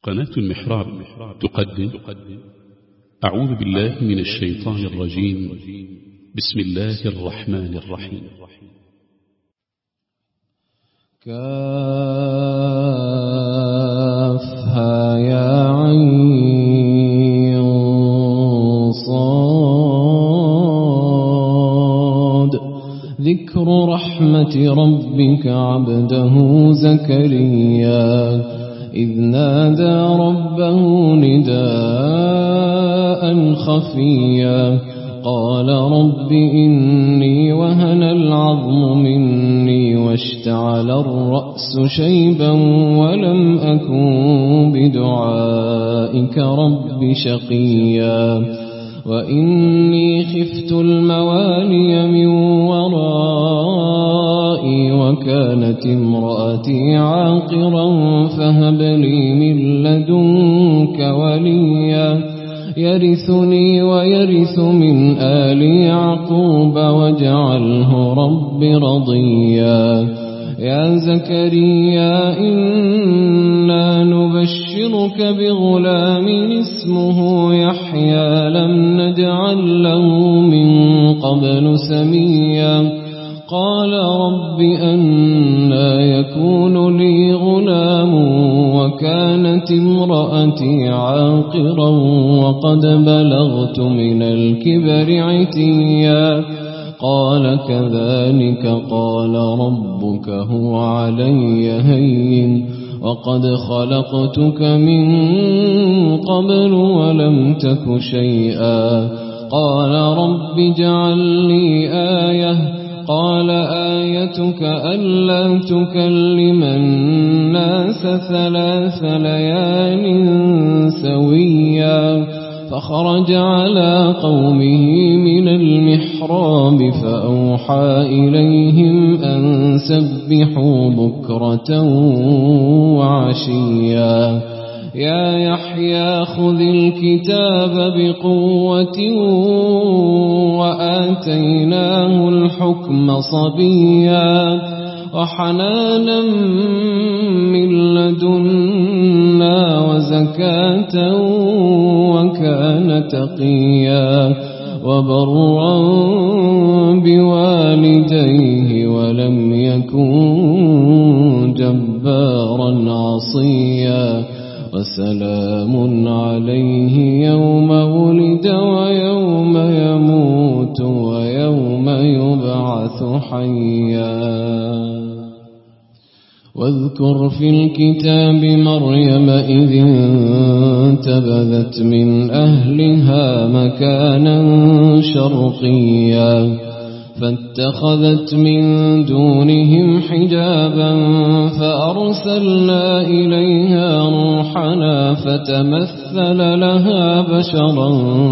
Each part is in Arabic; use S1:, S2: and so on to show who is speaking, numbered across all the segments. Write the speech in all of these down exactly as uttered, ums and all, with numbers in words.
S1: قناة المحراب تقدم أعوذ بالله من الشيطان الرجيم. بسم الله الرحمن الرحيم.
S2: كافها يا عين صاد ذكر رحمة ربك عبده زكريا إذ نادى ربه نداء خفيا قال رب إني وهن العظم مني واشتعل الرأس شيبا ولم أكن بدعائك رب شقيا وإني خفت الموالي من ورائي وكانت امرأتي عاقرا فهب لي من لدنك وليا يرثني ويرث من آل يعقوب واجعله رب رضيا يا زكريا إنا نبشرك بغلام اسمه يحيى لم نجعل له من قبل سميا قال رب أنى يكون لي غلام وكانت امرأتي عاقرا وقد بلغت من الكبر عتيا قال كذلك قال ربك هو علي هين وقد خلقتك من قبل ولم تك شيئا قال رب اجعل لي آية قال آيتك ألا تكلم الناس ثلاث ليال سويا فخرج على قومه من المحراب فأوحى إليهم أن سبحوا بكرة وعشيا يا يحيى خذ الكتاب بقوة وآتيناه الحكم صبيا وحنانا من لدنا وزكاة وكان تقيا وبرا بوالديه ولم يكن جبارا عصيا وسلام عليه يوم ولد ويوم يموت ويوم يبعث حيا واذكر في الكتاب مريم إذ انتبذت من أهلها مكانا شرقيا فاتخذت من دونهم حجابا فأرسلنا إليها روحنا فتمثل لها بشرا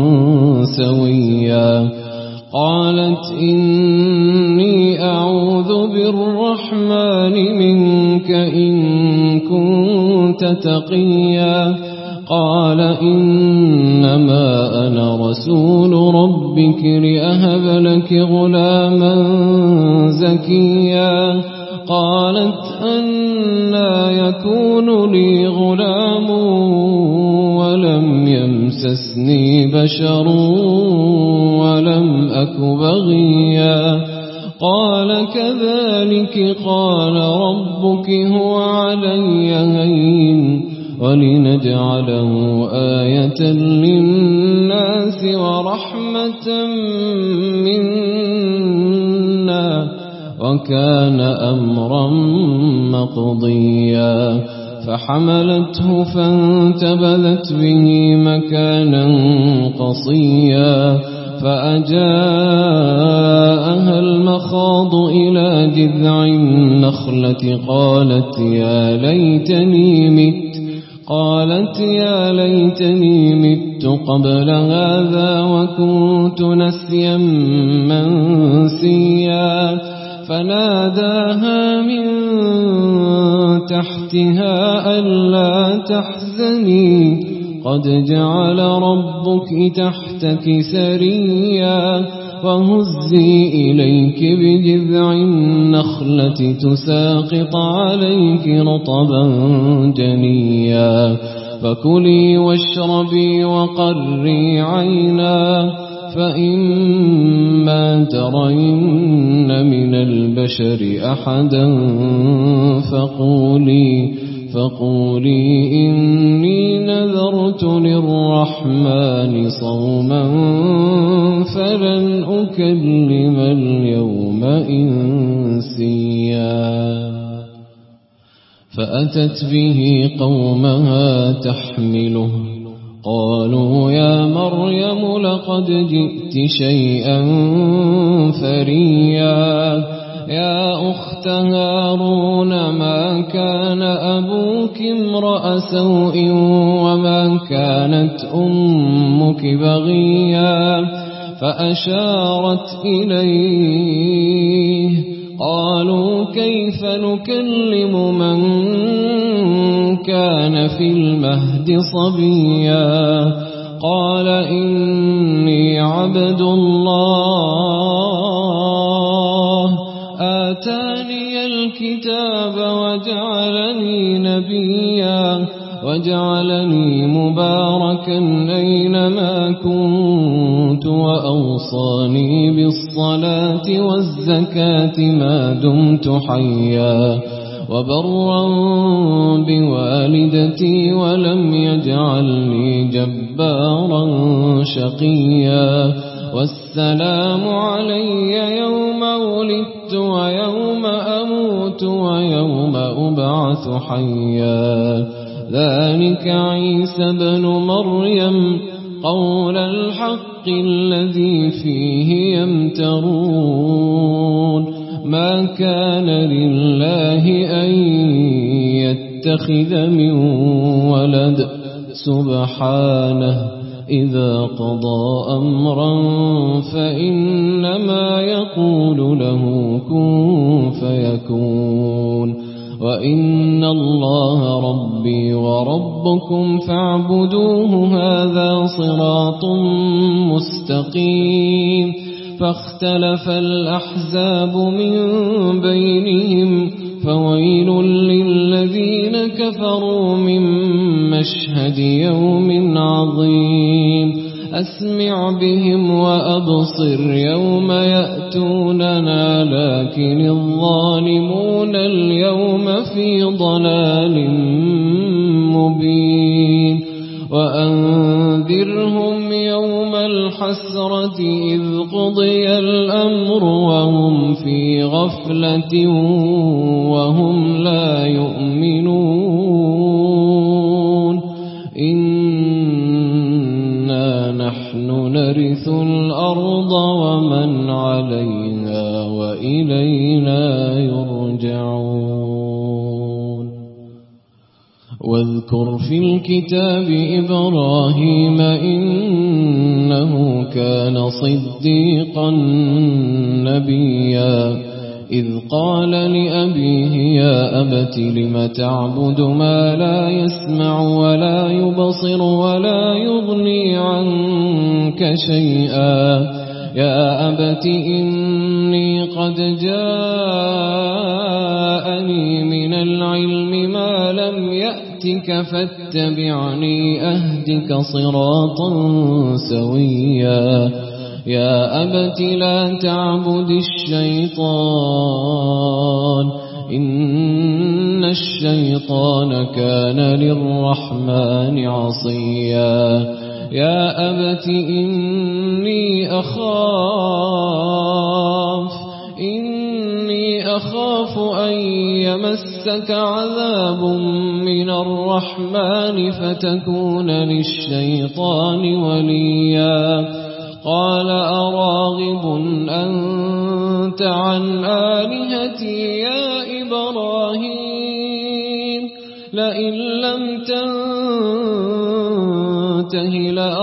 S2: سويا قالت إني أعوذ بالرحمن منك إن كنت تقيا قال إنما أنا رسول ربك لأهب لك غلاما زكيا قالت أنى يكون لي غلام ولم يمسسني بشر ولم أك بغيا قال كذلك قال ربك هو علي هين ولنجعله آية للناس ورحمة منا وكان أمرا مقضيا فحملته فانتبذت به مكانا قصيا فأجاءها المخاض إلى جذع النخلة قالت يا ليتني مت قالت يا ليتني مت قبل هذا وكنت نسيا منسيا فناداها من تحتها ألا تحزني قد جعل ربك تحتك سريا وهزي إليك بجذع النخلة تساقط عليك رطبا جنيا فكلي واشربي وقري عينا فإما ترين من البشر أحدا فقولي فقولي إني نذرت للرحمن صوما فلن أكلم اليوم إنسيا فأتت به قومها تحمله قالوا يا مريم لقد جئت شيئا فريا يا أخت هارون ما كان أبوك امرأ سوء وما كانت أمك بغيا فأشارت إليه قالوا كيف نكلم من كان في المهد صبيا قال إني عبد الله آتاني الكتاب وجعلني نبيا وجعلني مباركا أينما كنت وأوصاني بالصلاة والزكاة ما دمت حيا وبرا بوالدتي ولم يجعلني جبارا شقيا والسلام علي يوم ولدت ويوم أموت ويوم أبعث حيا ذلك عيسى بن مريم قول الحق الذي فيه يمترون ما كان لله أن يتخذ من ولد سبحانه إذا قضى أمرا فإنما يقول له كن فيكون وإن الله ربي وربكم فاعبدوه هذا صراط مستقيم فاختلف الأحزاب من بينهم فويل للذين كفروا من مشهد يوم عظيم أسمع بهم وأبصر يوم يأتوننا لكن الظالمون اليوم في ضلال مبين وأنذرهم يوم الحسرة إذ قضي الأمر وهم في غفلة وهم لا يؤمنون إنا نحن نرث الأرض ومن عليها وإلينا يرجعون واذكر في الكتاب إبراهيم إنه كان صديقا نبيا إذ قال لأبيه يا أبت لم تعبد ما لا يسمع ولا يبصر ولا يغني عنك شيئا يا أبت إني قد جاءني من العلم ما لم يأتك فاتبعني أهدك صراطا سويا يا أبت لا تعبد الشيطان إن الشيطان كان للرحمن عصيا يا أبت إني أخاف إني أخاف أن يمسك عذاب من الرحمن فتكون للشيطان وليا قال أراغب أنت عن آلهتي يا إبراهيم لئن لم تنته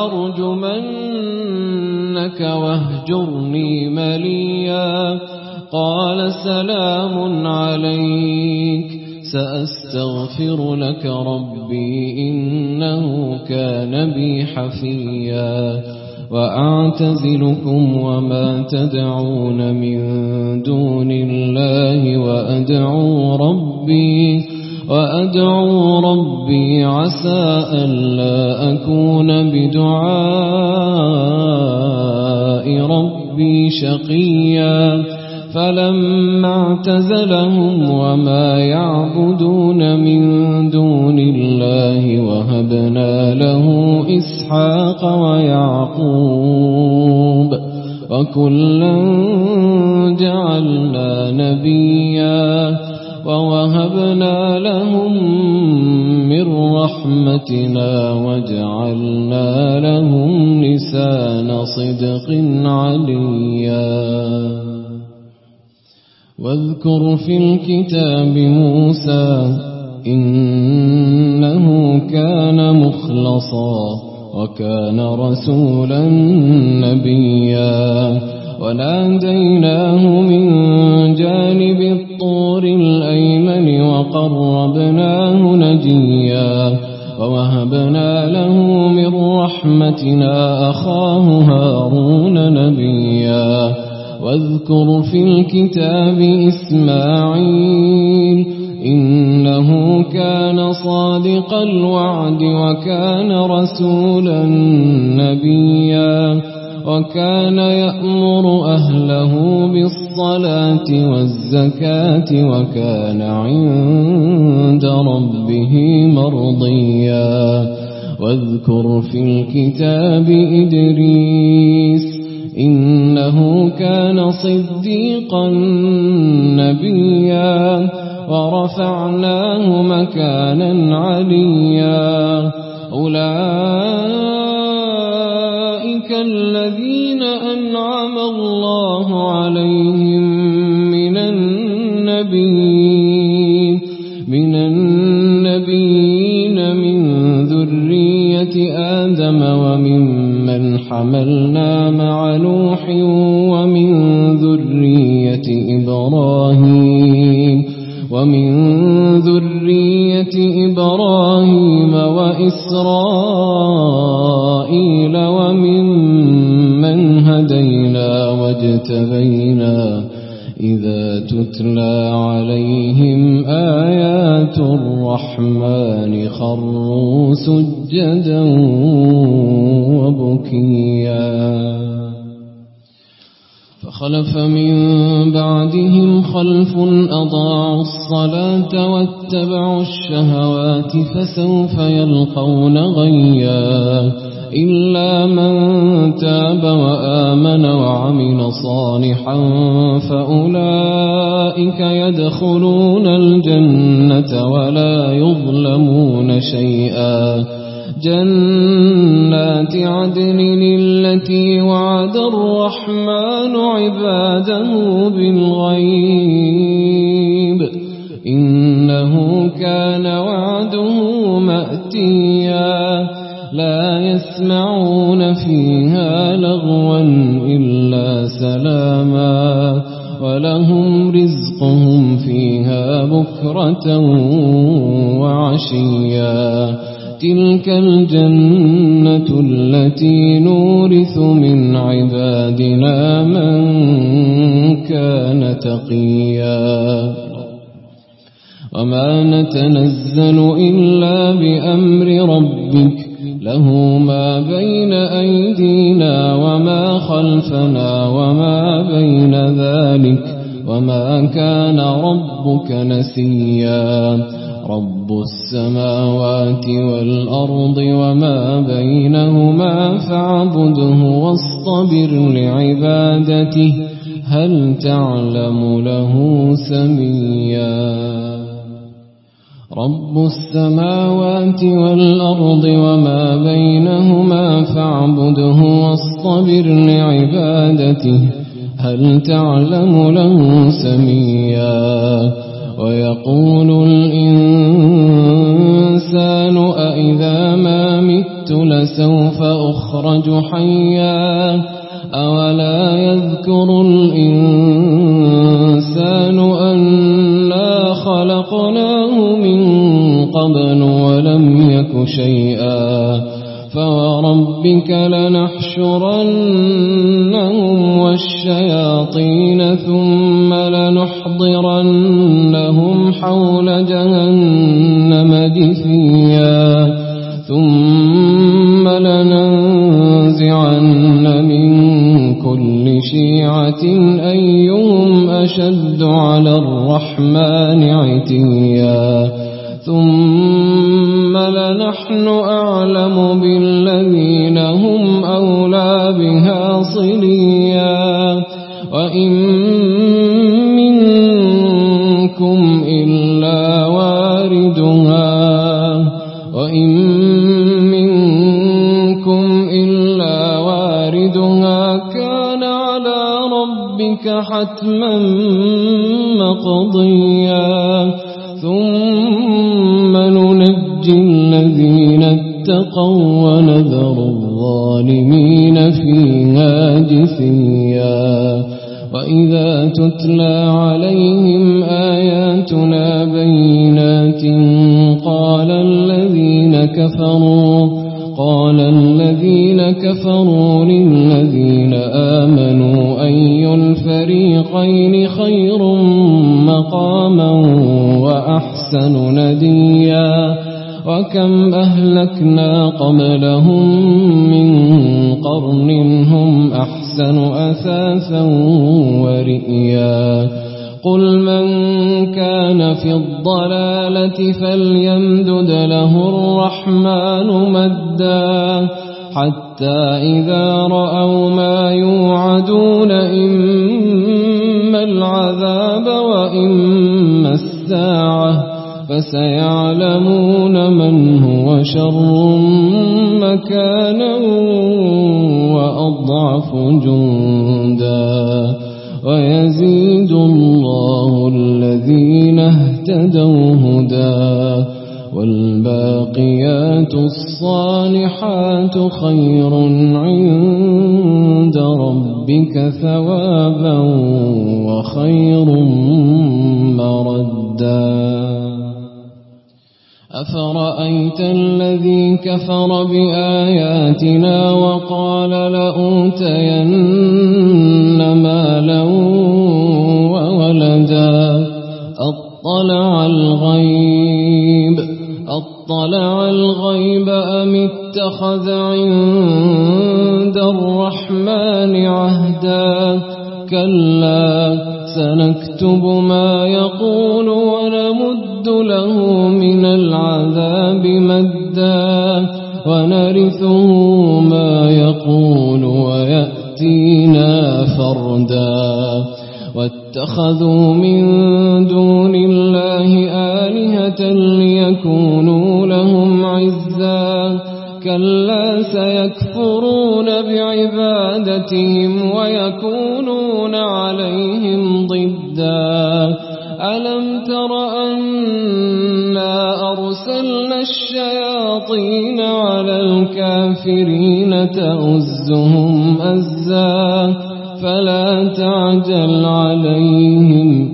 S2: لأرجمنك واهجرني مليا قال سلام عليك سأستغفر لك ربي إنه كان بي حفيا وأعتزلكم وما تدعون من دون الله وأدعو ربي وأدعو ربي عسى ألا أكون بدعاء ربي شقيا فلما اعتزلهم وما يعبدون من دون الله وهبنا له إسحاق ويعقوب وكلا جعلنا نبيا ووهبنا لهم من رحمتنا وجعلنا لهم لسان صدق عليا واذكر في الكتاب موسى إنه كان مخلصا وكان رسولا نبيا وناديناه من جانب الطور الأيمن وقربناه نجيا ووهبنا له من رحمتنا أخاه هارون نبيا واذكر في الكتاب إسماعيل إنه كان صادق الوعد وكان رسولا نبيا وكان يأمر أهله بالصلاة والزكاة وكان عند ربه مرضيا واذكر في الكتاب إدريس إنه كان صديقا نبيا ورفعناه مكانا عليا أولئك الذين أنعم الله عليهم من النبيين من النبيين من ذرية آدم وممن حملنا مع نوح ومن ذرية إبراهيم ومن ذرية إبراهيم وإسرائيل وممن هدينا واجتبينا إذا تتلى عليهم آيات الرحمن خروا سجدا وبكيا فخلف من بعدهم خلف أضاعوا الصلاة واتبعوا الشهوات فسوف يلقون غيا إلا من تاب وآمن وعمل صالحا فأولئك يدخلون الجنة ولا يظلمون شيئا جنات عدن التي وعد الرحمن عباده بالغيب إنه كان وعده مأتيا لا يسمعون فيها لغوا إلا سلاما ولهم رزقهم فيها بكرة وعشيا تلك الجنة التي نورث من عبادنا من كان تقيا وما نتنزل إلا بأمر ربك له ما بين أيدينا وما خلفنا وما بين ذلك وما كان ربك نسيا رب السماوات والأرض وما بينهما فاعبده واصطبر لعبادته هل تعلم له سميا رب السماوات والأرض وما بينهما فاعبده واصطبر لعبادته هل تعلم له سميا ويقول الإنسان أإذا ما مت لسوف أخرج حيا أولا يذكر الإنسان أنا خلقناه من قبل ولم يك شيئا فوربك لنحشرنهم والشياطين ثم لنحضرنهم لهم حول جهنم جثيا ثم لننزعن من كل شيعة أيهم أشد على الرحمن عتيا ثم لنحن أعلم بالذين هم أولى بها صليا وإن منكم إلا واردها وإن منكم إلا واردها كان على ربك حتما مقضيا ثم ننجي الذين اتقوا ونذر الظالمين فيها جثيا وإذا تتلى عليهم آياتنا بينات قال الذين كفروا قال الذين كفروا للذين آمنوا أي الفريقين خير مقاما وأحسن نديا وكم أهلكنا قبلهم من قرن هم أحسن أثاثا ورئيا قل من كان في الضلالة فليمدد له الرحمن مدا حتى إذا رأوا ما يوعدون إما العذاب وإما الساعة فسيعلمون من هو شر مكانا وأضعف جندا ويزيد الله الذين اهتدوا هدى والباقيات الصالحات خير عند ربك ثوابا وخير مردا أفرأيت الذي كفر بآياتنا وقال لأوتين مالا وولدا أطلع الغيب أطلع الغيب أم اتخذ عند الرحمن عهدا كلا سنكتب ما يقول ونمد له من العذاب مدا ونرثه ما يقول ويأتينا فردا واتخذوا من دون الله آلهة ليكونوا لهم عزا كلا سيكفرون بعبادتهم ويكونون عليهم ضدا ألم تر أنا أرسلنا الشياطين على الكافرين تؤزهم أزا فلا تعجل عليهم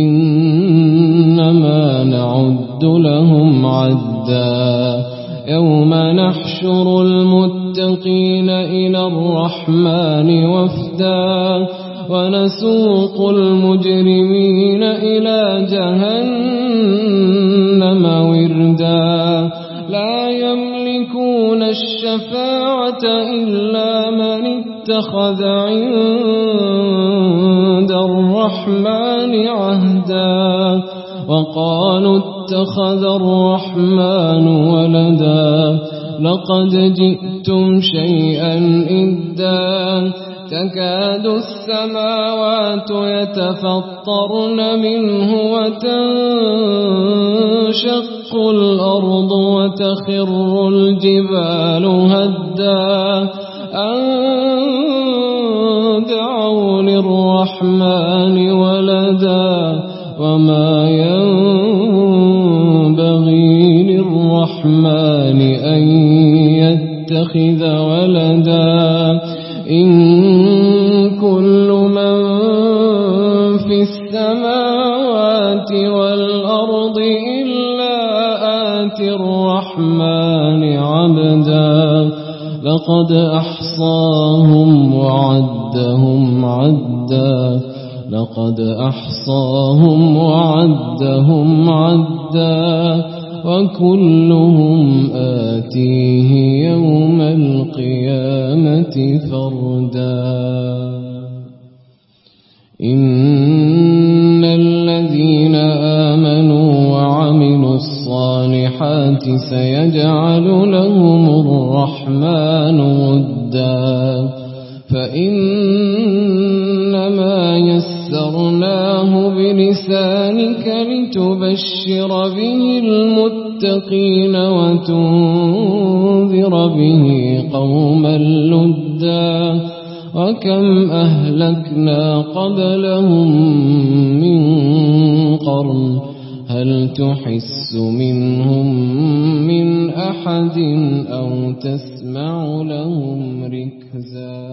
S2: إنما نعد لهم عدا يوم نحشر المتقين إلى الرحمن وفدا ونسوق المجرمين إلى جهنم وردا لا يملكون الشفاعة إلا من اتخذ عند الرحمن عهدا وقالوا اتخذ الرحمن ولدا لقد جئتم شيئا إدا تكاد السماوات يتفطرن منه وتنشق الأرض وتخر الجبال هدا أن دعوا للرحمن ولدا وما ينبغي للرحمن أن يتخذ ولدا إن كل من في السماوات والأرض إلا آتي الرحمن عبدا لقد أحصاهم وعدهم عدا لقد أحصاهم وعدهم عدا وكلهم آتيه يوم القيامة فردا إن الذين آمنوا وعملوا الصالحات سيجعل لهم الرحمن ودا فإنما يسرناه بلسانك لتبشر به المتقين وتنذر به قوما لدا وكم أهلكنا قبلهم من قرن هل تحس منهم من أحد أو تسمع لهم ركزا